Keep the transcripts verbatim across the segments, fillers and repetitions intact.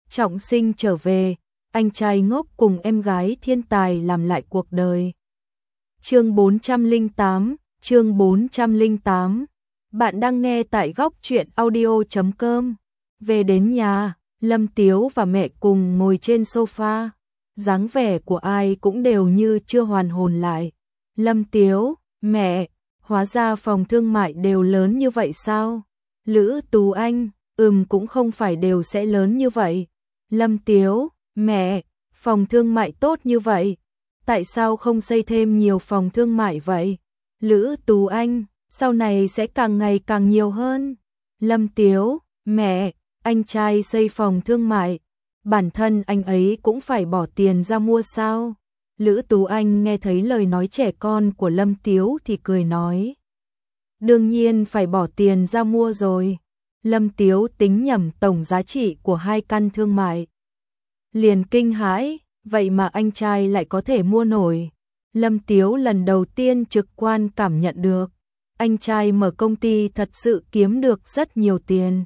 trọng sinh trở về, anh trai ngốc cùng em gái thiên tài làm lại cuộc đời. Chương bốn trăm lẻ tám, chương bốn trăm lẻ tám. Bạn đang nghe tại góc truyện audio chấm com. Về đến nhà, Lâm Tiếu và mẹ cùng ngồi trên sofa. Dáng vẻ của ai cũng đều như chưa hoàn hồn lại. Lâm Tiếu, mẹ, hóa ra phòng thương mại đều lớn như vậy sao? Lữ Tú Anh, ừm cũng không phải đều sẽ lớn như vậy. Lâm Tiếu, mẹ, phòng thương mại tốt như vậy, tại sao không xây thêm nhiều phòng thương mại vậy? Lữ Tú Anh, sau này sẽ càng ngày càng nhiều hơn. Lâm Tiếu, mẹ, anh trai xây phòng thương mại, bản thân anh ấy cũng phải bỏ tiền ra mua sao? Lữ Tú Anh nghe thấy lời nói trẻ con của Lâm Tiếu thì cười nói. Đương nhiên phải bỏ tiền ra mua rồi. Lâm Tiếu tính nhầm tổng giá trị của hai căn thương mại. Liền kinh hãi, vậy mà anh trai lại có thể mua nổi. Lâm Tiếu lần đầu tiên trực quan cảm nhận được, anh trai mở công ty thật sự kiếm được rất nhiều tiền.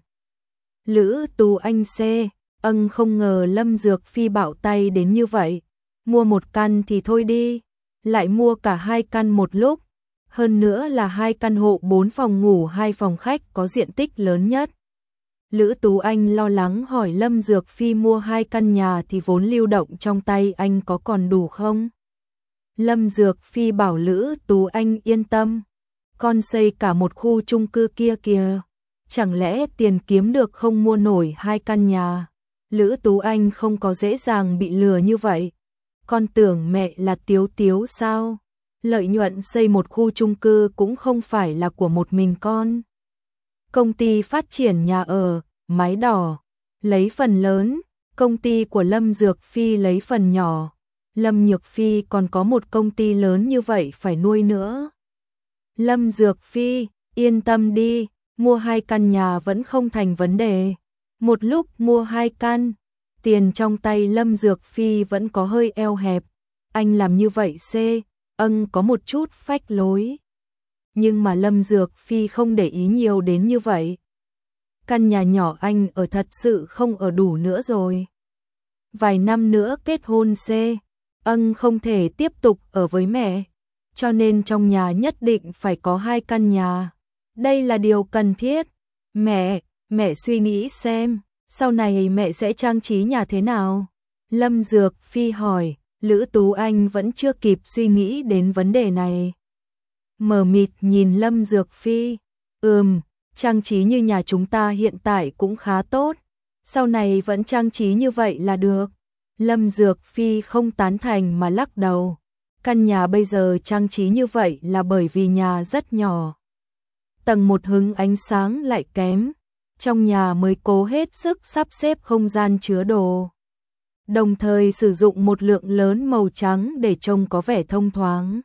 Lữ Tú Anh C, ân không ngờ Lâm Dược Phi bạo tay đến như vậy. Mua một căn thì thôi đi, lại mua cả hai căn một lúc. Hơn nữa là hai căn hộ bốn phòng ngủ hai phòng khách có diện tích lớn nhất. Lữ Tú Anh lo lắng hỏi Lâm Dược Phi mua hai căn nhà thì vốn lưu động trong tay anh có còn đủ không? Lâm Dược Phi bảo Lữ Tú Anh yên tâm, con xây cả một khu chung cư kia kìa, chẳng lẽ tiền kiếm được không mua nổi hai căn nhà? Lữ Tú Anh không có dễ dàng bị lừa như vậy. Con tưởng mẹ là Tiếu Tiếu sao? Lợi nhuận xây một khu chung cư cũng không phải là của một mình con. Công ty phát triển nhà ở, mái đỏ, lấy phần lớn, công ty của Lâm Dược Phi lấy phần nhỏ. Lâm Nhược Phi còn có một công ty lớn như vậy phải nuôi nữa. Lâm Dược Phi, yên tâm đi, mua hai căn nhà vẫn không thành vấn đề. Một lúc mua hai căn, tiền trong tay Lâm Dược Phi vẫn có hơi eo hẹp. Anh làm như vậy C, ân có một chút phách lối. Nhưng mà Lâm Dược Phi không để ý nhiều đến như vậy. Căn nhà nhỏ anh ở thật sự không ở đủ nữa rồi. Vài năm nữa kết hôn C, ân không thể tiếp tục ở với mẹ, cho nên trong nhà nhất định phải có hai căn nhà. Đây là điều cần thiết. Mẹ, mẹ suy nghĩ xem, sau này mẹ sẽ trang trí nhà thế nào? Lâm Dược Phi hỏi. Lữ Tú Anh vẫn chưa kịp suy nghĩ đến vấn đề này. Mờ mịt nhìn Lâm Dược Phi. Ừm, trang trí như nhà chúng ta hiện tại cũng khá tốt. Sau này vẫn trang trí như vậy là được. Lâm Dược Phi không tán thành mà lắc đầu. Căn nhà bây giờ trang trí như vậy là bởi vì nhà rất nhỏ. Tầng một hứng ánh sáng lại kém. Trong nhà mới cố hết sức sắp xếp không gian chứa đồ. Đồng thời sử dụng một lượng lớn màu trắng để trông có vẻ thông thoáng.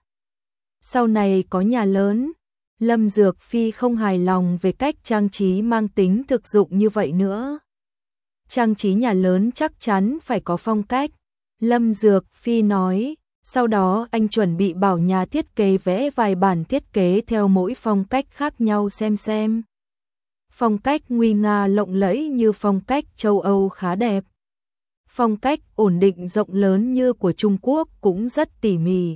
Sau này có nhà lớn, Lâm Dược Phi không hài lòng về cách trang trí mang tính thực dụng như vậy nữa. Trang trí nhà lớn chắc chắn phải có phong cách. Lâm Dược Phi nói, sau đó anh chuẩn bị bảo nhà thiết kế vẽ vài bản thiết kế theo mỗi phong cách khác nhau xem xem. Phong cách nguy nga lộng lẫy như phong cách châu Âu khá đẹp. Phong cách ổn định rộng lớn như của Trung Quốc cũng rất tỉ mỉ.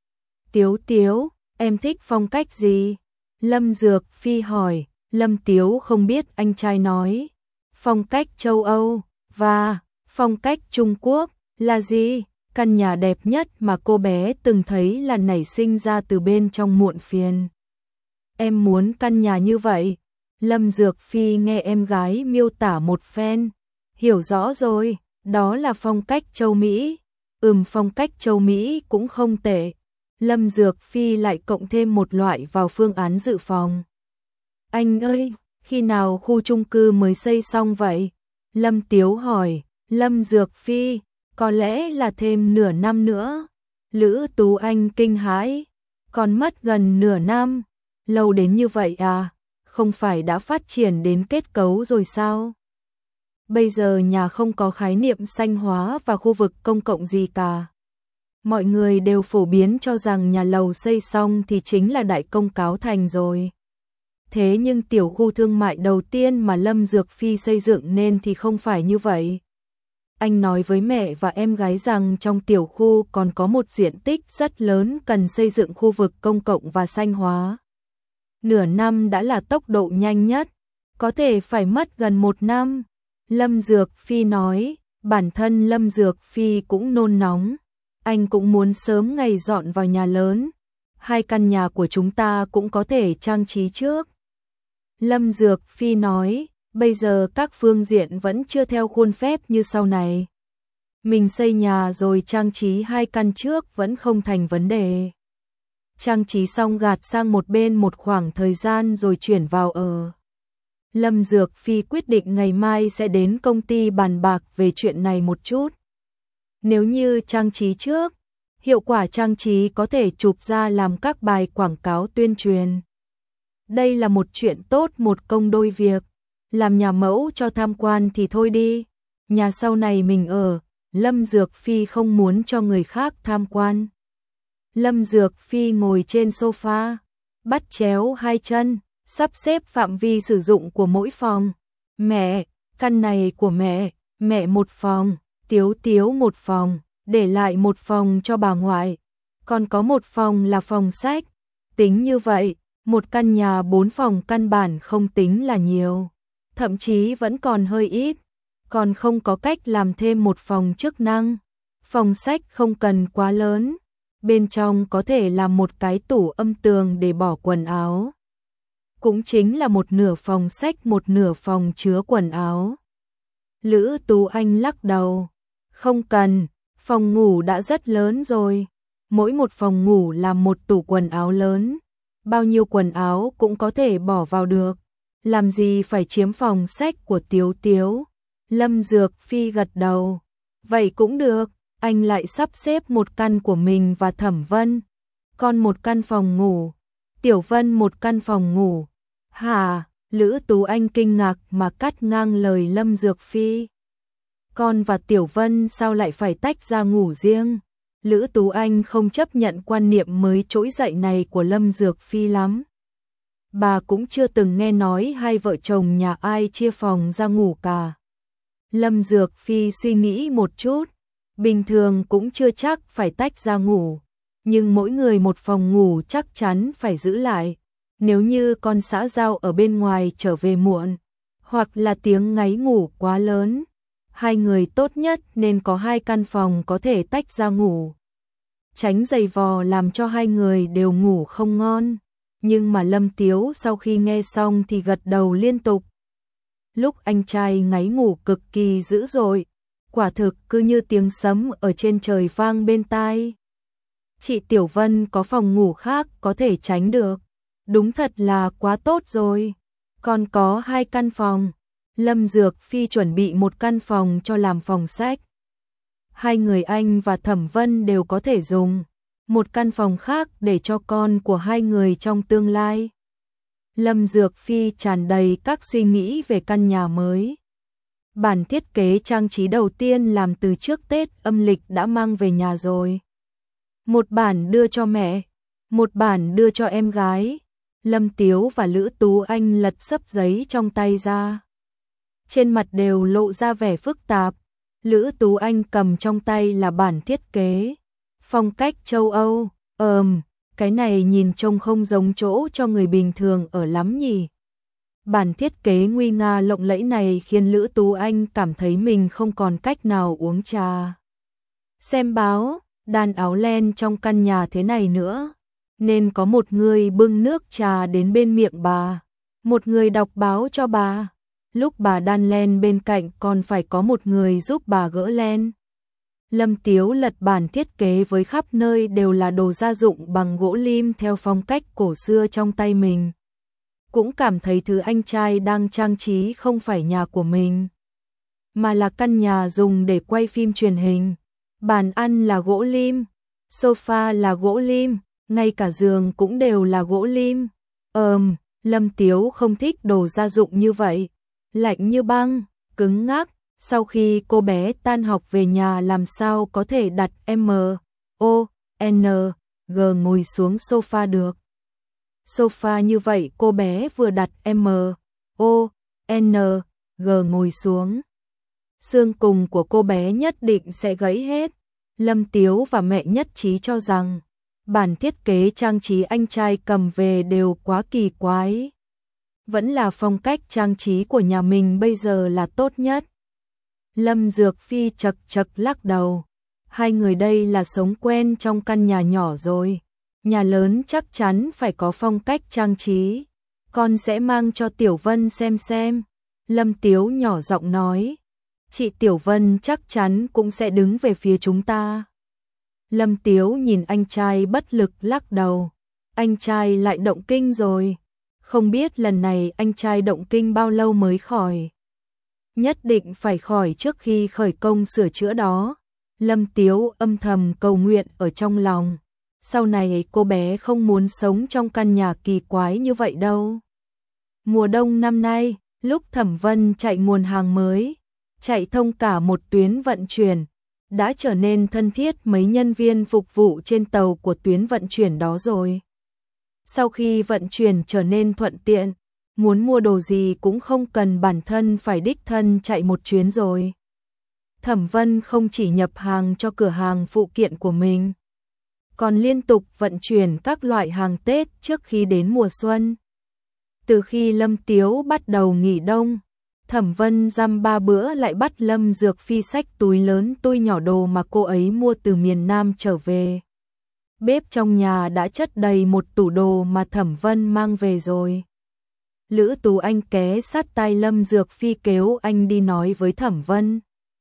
Tiếu Tiếu, em thích phong cách gì? Lâm Dược Phi hỏi. Lâm Tiếu không biết anh trai nói. Phong cách châu Âu và phong cách Trung Quốc là gì? Căn nhà đẹp nhất mà cô bé từng thấy là nảy sinh ra từ bên trong muộn phiền. Em muốn căn nhà như vậy. Lâm Dược Phi nghe em gái miêu tả một phen. Hiểu rõ rồi. Đó là phong cách châu Mỹ. Ừm phong cách châu Mỹ cũng không tệ. Lâm Dược Phi lại cộng thêm một loại vào phương án dự phòng. Anh ơi, khi nào khu chung cư mới xây xong vậy? Lâm Tiếu hỏi. Lâm Dược Phi, có lẽ là thêm nửa năm nữa. Lữ Tú Anh kinh hãi. Còn mất gần nửa năm. Lâu đến như vậy à? Không phải đã phát triển đến kết cấu rồi sao? Bây giờ nhà không có khái niệm xanh hóa và khu vực công cộng gì cả. Mọi người đều phổ biến cho rằng nhà lầu xây xong thì chính là đại công cáo thành rồi. Thế nhưng tiểu khu thương mại đầu tiên mà Lâm Dược Phi xây dựng nên thì không phải như vậy. anh nói với mẹ và em gái rằng trong tiểu khu còn có một diện tích rất lớn cần xây dựng khu vực công cộng và xanh hóa. Nửa năm đã là tốc độ nhanh nhất, có thể phải mất gần một năm. Lâm Dược Phi nói, bản thân Lâm Dược Phi cũng nôn nóng, anh cũng muốn sớm ngày dọn vào nhà lớn, hai căn nhà của chúng ta cũng có thể trang trí trước. Lâm Dược Phi nói, bây giờ các phương diện vẫn chưa theo khuôn phép như sau này. Mình xây nhà rồi trang trí hai căn trước vẫn không thành vấn đề. Trang trí xong gạt sang một bên một khoảng thời gian rồi chuyển vào ở. Lâm Dược Phi quyết định ngày mai sẽ đến công ty bàn bạc về chuyện này một chút. Nếu như trang trí trước, hiệu quả trang trí có thể chụp ra làm các bài quảng cáo tuyên truyền. Đây là một chuyện tốt một công đôi việc. Làm nhà mẫu cho tham quan thì thôi đi. Nhà sau này mình ở, Lâm Dược Phi không muốn cho người khác tham quan. Lâm Dược Phi ngồi trên sofa, bắt chéo hai chân, sắp xếp phạm vi sử dụng của mỗi phòng. Mẹ, căn này của mẹ, mẹ một phòng, Tiếu Tiếu một phòng, để lại một phòng cho bà ngoại. Còn có một phòng là phòng sách. Tính như vậy, một căn nhà bốn phòng căn bản không tính là nhiều. Thậm chí vẫn còn hơi ít. Còn không có cách làm thêm một phòng chức năng. Phòng sách không cần quá lớn. Bên trong có thể làm một cái tủ âm tường để bỏ quần áo. Cũng chính là một nửa phòng sách một nửa phòng chứa quần áo. Lữ Tú Anh lắc đầu. Không cần, phòng ngủ đã rất lớn rồi. Mỗi một phòng ngủ là một tủ quần áo lớn. Bao nhiêu quần áo cũng có thể bỏ vào được. Làm gì phải chiếm phòng sách của Tiếu Tiếu. Lâm Dược Phi gật đầu. Vậy cũng được, anh lại sắp xếp một căn của mình và Thẩm Vân. Con một căn phòng ngủ. Tiểu Vân một căn phòng ngủ. Hả? Lữ Tú Anh kinh ngạc mà cắt ngang lời Lâm Dược Phi. Con và Tiểu Vân sao lại phải tách ra ngủ riêng? Lữ Tú Anh không chấp nhận quan niệm mới trỗi dậy này của Lâm Dược Phi lắm. Bà cũng chưa từng nghe nói hai vợ chồng nhà ai chia phòng ra ngủ cả. Lâm Dược Phi suy nghĩ một chút, bình thường cũng chưa chắc phải tách ra ngủ, nhưng mỗi người một phòng ngủ chắc chắn phải giữ lại. Nếu như con xã giao ở bên ngoài trở về muộn, hoặc là tiếng ngáy ngủ quá lớn, hai người tốt nhất nên có hai căn phòng có thể tách ra ngủ. Tránh giày vò làm cho hai người đều ngủ không ngon. Nhưng mà Lâm Tiếu sau khi nghe xong thì gật đầu liên tục. Lúc anh trai ngáy ngủ cực kỳ dữ dội, quả thực cứ như tiếng sấm ở trên trời vang bên tai. Chị Tiểu Vân có phòng ngủ khác có thể tránh được. Đúng thật là quá tốt rồi. Còn có hai căn phòng. Lâm Dược Phi chuẩn bị một căn phòng cho làm phòng sách. Hai người anh và Thẩm Vân đều có thể dùng. Một căn phòng khác để cho con của hai người trong tương lai. Lâm Dược Phi tràn đầy các suy nghĩ về căn nhà mới. Bản thiết kế trang trí đầu tiên làm từ trước Tết âm lịch đã mang về nhà rồi. Một bản đưa cho mẹ, một bản đưa cho em gái. Lâm Tiếu và Lữ Tú Anh lật xấp giấy trong tay ra. Trên mặt đều lộ ra vẻ phức tạp. Lữ Tú Anh cầm trong tay là bản thiết kế. Phong cách châu Âu, ờm, cái này nhìn trông không giống chỗ cho người bình thường ở lắm nhỉ. Bản thiết kế nguy nga lộng lẫy này khiến Lữ Tú Anh cảm thấy mình không còn cách nào uống trà. Xem báo, đàn áo len trong căn nhà thế này nữa. Nên có một người bưng nước trà đến bên miệng bà. Một người đọc báo cho bà. Lúc bà đan len bên cạnh còn phải có một người giúp bà gỡ len. Lâm Tiếu lật bản thiết kế với khắp nơi đều là đồ gia dụng bằng gỗ lim theo phong cách cổ xưa trong tay mình. Cũng cảm thấy thứ anh trai đang trang trí không phải nhà của mình, mà là căn nhà dùng để quay phim truyền hình. Bàn ăn là gỗ lim, sofa là gỗ lim, ngay cả giường cũng đều là gỗ lim. Ờm, Lâm Tiếu không thích đồ gia dụng như vậy. Lạnh như băng, cứng ngắc. Sau khi cô bé tan học về nhà làm sao có thể đặt M, O, N, G ngồi xuống sofa được. Sofa như vậy cô bé vừa đặt M, O, N, G ngồi xuống. xương cùng của cô bé nhất định sẽ gãy hết. Lâm Tiếu và mẹ nhất trí cho rằng bản thiết kế trang trí anh trai cầm về đều quá kỳ quái. Vẫn là phong cách trang trí của nhà mình bây giờ là tốt nhất. Lâm Dược Phi chật chật lắc đầu. Hai người đây là sống quen trong căn nhà nhỏ rồi. Nhà lớn chắc chắn phải có phong cách trang trí. Con sẽ mang cho Tiểu Vân xem xem. Lâm Tiếu nhỏ giọng nói. Chị Tiểu Vân chắc chắn cũng sẽ đứng về phía chúng ta. Lâm Tiếu nhìn anh trai bất lực lắc đầu. Anh trai lại động kinh rồi. Không biết lần này anh trai động kinh bao lâu mới khỏi. Nhất định phải khỏi trước khi khởi công sửa chữa đó. Lâm Tiếu âm thầm cầu nguyện ở trong lòng. Sau này cô bé không muốn sống trong căn nhà kỳ quái như vậy đâu. Mùa đông năm nay, lúc Thẩm Vân chạy nguồn hàng mới, chạy thông cả một tuyến vận chuyển, đã trở nên thân thiết mấy nhân viên phục vụ trên tàu của tuyến vận chuyển đó rồi. Sau khi vận chuyển trở nên thuận tiện, muốn mua đồ gì cũng không cần bản thân phải đích thân chạy một chuyến rồi. Thẩm Vân không chỉ nhập hàng cho cửa hàng phụ kiện của mình, còn liên tục vận chuyển các loại hàng Tết trước khi đến mùa xuân. Từ khi Lâm Tiếu bắt đầu nghỉ đông, Thẩm Vân dăm ba bữa lại bắt Lâm Dược Phi xách túi lớn túi nhỏ đồ mà cô ấy mua từ miền Nam trở về. Bếp trong nhà đã chất đầy một tủ đồ mà Thẩm Vân mang về rồi. Lữ Tú Anh ké sát tai Lâm Dược Phi kéo anh đi nói với Thẩm Vân.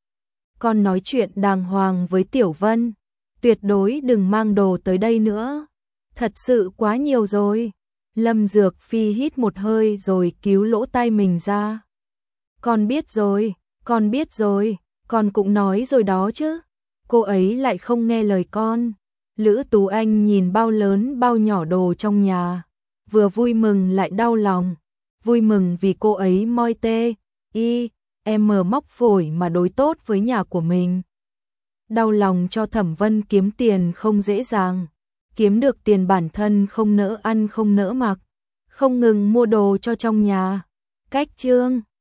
Con nói chuyện đàng hoàng với Tiểu Vân, tuyệt đối đừng mang đồ tới đây nữa. Thật sự quá nhiều rồi. Lâm Dược Phi hít một hơi rồi cứu lỗ tai mình ra. Con biết rồi, con biết rồi, con cũng nói rồi đó chứ. Cô ấy lại không nghe lời con. Lữ Tú Anh nhìn bao lớn bao nhỏ đồ trong nhà, vừa vui mừng lại đau lòng. Vui mừng vì cô ấy moi tê, y, em móc phổi mà đối tốt với nhà của mình. Đau lòng cho Thẩm Vân kiếm tiền không dễ dàng. Kiếm được tiền bản thân không nỡ ăn không nỡ mặc, không ngừng mua đồ cho trong nhà. Cách chương